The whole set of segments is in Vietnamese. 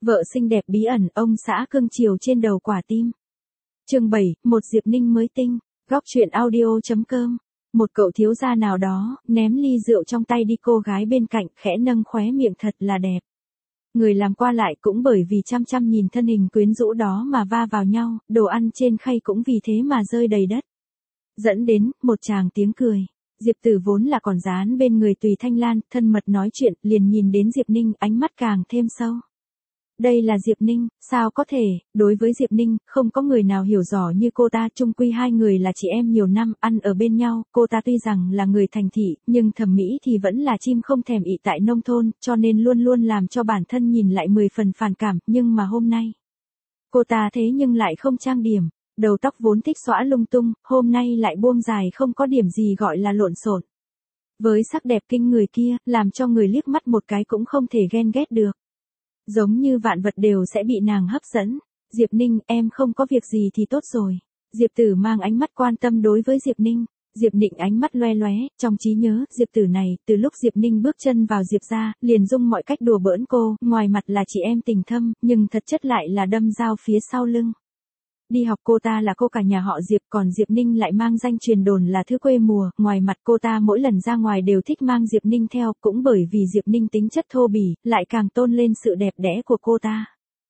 Vợ xinh đẹp bí ẩn, ông xã cưng chiều trên đầu quả tim. Chương 7, một Diệp Ninh mới tinh. Góc truyện audio.com. Một cậu thiếu gia nào đó, ném ly rượu trong tay đi, cô gái bên cạnh khẽ nâng khóe miệng, thật là đẹp. Người làm qua lại cũng bởi vì chăm chăm nhìn thân hình quyến rũ đó mà va vào nhau, đồ ăn trên khay cũng vì thế mà rơi đầy đất. Dẫn đến, một tràng tiếng cười. Diệp Tử vốn là còn dán bên người Tùy Thanh Lan, thân mật nói chuyện, liền nhìn đến Diệp Ninh, ánh mắt càng thêm sâu. Đây là Diệp Ninh, sao có thể, đối với Diệp Ninh, không có người nào hiểu rõ như cô ta, chung quy hai người là chị em nhiều năm, ăn ở bên nhau, cô ta tuy rằng là người thành thị, nhưng thẩm mỹ thì vẫn là chim không thèm ị tại nông thôn, cho nên luôn luôn làm cho bản thân nhìn lại 10 phần phản cảm, nhưng mà hôm nay, cô ta thế nhưng lại không trang điểm, đầu tóc vốn thích xõa lung tung, hôm nay lại buông dài không có điểm gì gọi là lộn xộn. Với sắc đẹp kinh người kia, làm cho người liếc mắt một cái cũng không thể ghen ghét được. Giống như vạn vật đều sẽ bị nàng hấp dẫn. Diệp Ninh, em không có việc gì thì tốt rồi. Diệp Tử mang ánh mắt quan tâm đối với Diệp Ninh. Diệp Ninh ánh mắt loe loé, trong trí nhớ, Diệp Tử này, từ lúc Diệp Ninh bước chân vào Diệp gia, liền dùng mọi cách đùa bỡn cô, ngoài mặt là chị em tình thâm, nhưng thật chất lại là đâm dao phía sau lưng. Đi học cô ta là cô cả nhà họ Diệp, còn Diệp Ninh lại mang danh truyền đồn là thứ quê mùa, ngoài mặt cô ta mỗi lần ra ngoài đều thích mang Diệp Ninh theo, cũng bởi vì Diệp Ninh tính chất thô bỉ, lại càng tôn lên sự đẹp đẽ của cô ta.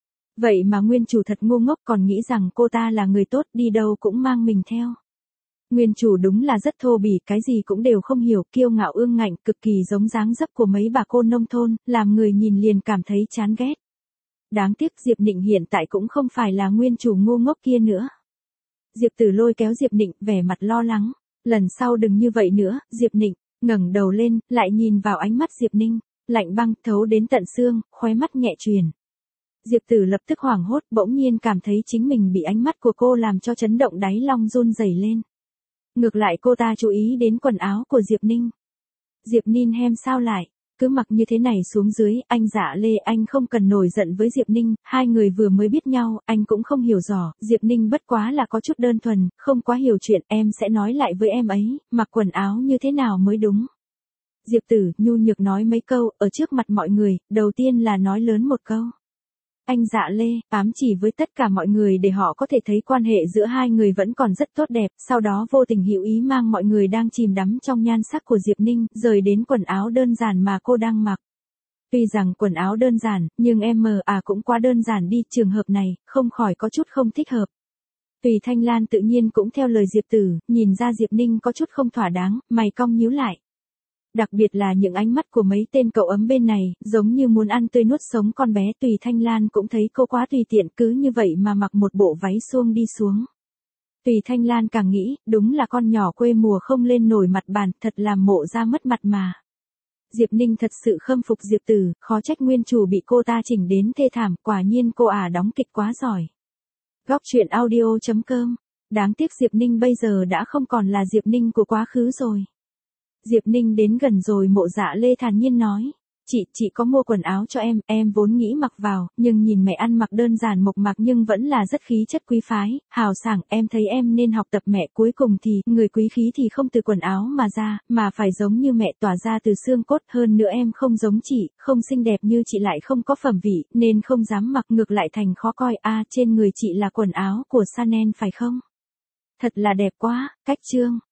Vậy mà nguyên chủ thật ngu ngốc, còn nghĩ rằng cô ta là người tốt, đi đâu cũng mang mình theo. Nguyên chủ đúng là rất thô bỉ, cái gì cũng đều không hiểu, kiêu ngạo ương ngạnh, cực kỳ giống dáng dấp của mấy bà cô nông thôn, làm người nhìn liền cảm thấy chán ghét. Đáng tiếc Diệp Nịnh hiện tại cũng không phải là nguyên chủ ngu ngốc kia nữa. Diệp Tử lôi kéo Diệp Nịnh, vẻ mặt lo lắng. Lần sau đừng như vậy nữa, Diệp Nịnh, ngẩng đầu lên, lại nhìn vào ánh mắt Diệp Ninh, lạnh băng, thấu đến tận xương, khóe mắt nhẹ truyền. Diệp Tử lập tức hoảng hốt, bỗng nhiên cảm thấy chính mình bị ánh mắt của cô làm cho chấn động, đáy lòng run rẩy lên. Ngược lại cô ta chú ý đến quần áo của Diệp Ninh. Diệp Ninh hem sao lại? Cứ mặc như thế này xuống dưới, anh Dạ Lê, anh không cần nổi giận với Diệp Ninh, hai người vừa mới biết nhau, anh cũng không hiểu rõ, Diệp Ninh bất quá là có chút đơn thuần, không quá hiểu chuyện, em sẽ nói lại với em ấy, mặc quần áo như thế nào mới đúng. Diệp Tử nhu nhược nói mấy câu, ở trước mặt mọi người, đầu tiên là nói lớn một câu. Anh Dạ Lê, ám chỉ với tất cả mọi người để họ có thể thấy quan hệ giữa hai người vẫn còn rất tốt đẹp, sau đó vô tình hữu ý mang mọi người đang chìm đắm trong nhan sắc của Diệp Ninh, rời đến quần áo đơn giản mà cô đang mặc. Tuy rằng quần áo đơn giản, nhưng cũng quá đơn giản đi, trường hợp này, không khỏi có chút không thích hợp. Tùy Thanh Lan tự nhiên cũng theo lời Diệp Tử, nhìn ra Diệp Ninh có chút không thỏa đáng, mày cong nhíu lại. Đặc biệt là những ánh mắt của mấy tên cậu ấm bên này, giống như muốn ăn tươi nuốt sống con bé. Tùy Thanh Lan cũng thấy cô quá tùy tiện, cứ như vậy mà mặc một bộ váy suông đi xuống. Tùy Thanh Lan càng nghĩ, đúng là con nhỏ quê mùa không lên nổi mặt bàn, thật làm mộ ra mất mặt mà. Diệp Ninh thật sự khâm phục Diệp Tử, khó trách nguyên chủ bị cô ta chỉnh đến thê thảm, quả nhiên cô đóng kịch quá giỏi. Góc truyện audio.com. Đáng tiếc Diệp Ninh bây giờ đã không còn là Diệp Ninh của quá khứ rồi. Diệp Ninh đến gần rồi, Mộ Dạ Lê thản nhiên nói, chị có mua quần áo cho em vốn nghĩ mặc vào, nhưng nhìn mẹ ăn mặc đơn giản mộc mạc nhưng vẫn là rất khí chất quý phái, hào sảng, em thấy em nên học tập mẹ, cuối cùng thì, người quý khí thì không từ quần áo mà ra, mà phải giống như mẹ, tỏa ra từ xương cốt, hơn nữa em không giống chị, không xinh đẹp như chị lại không có phẩm vị, nên không dám mặc, ngược lại thành khó coi. Trên người chị là quần áo của Chanel phải không? Thật là đẹp quá, cách chương.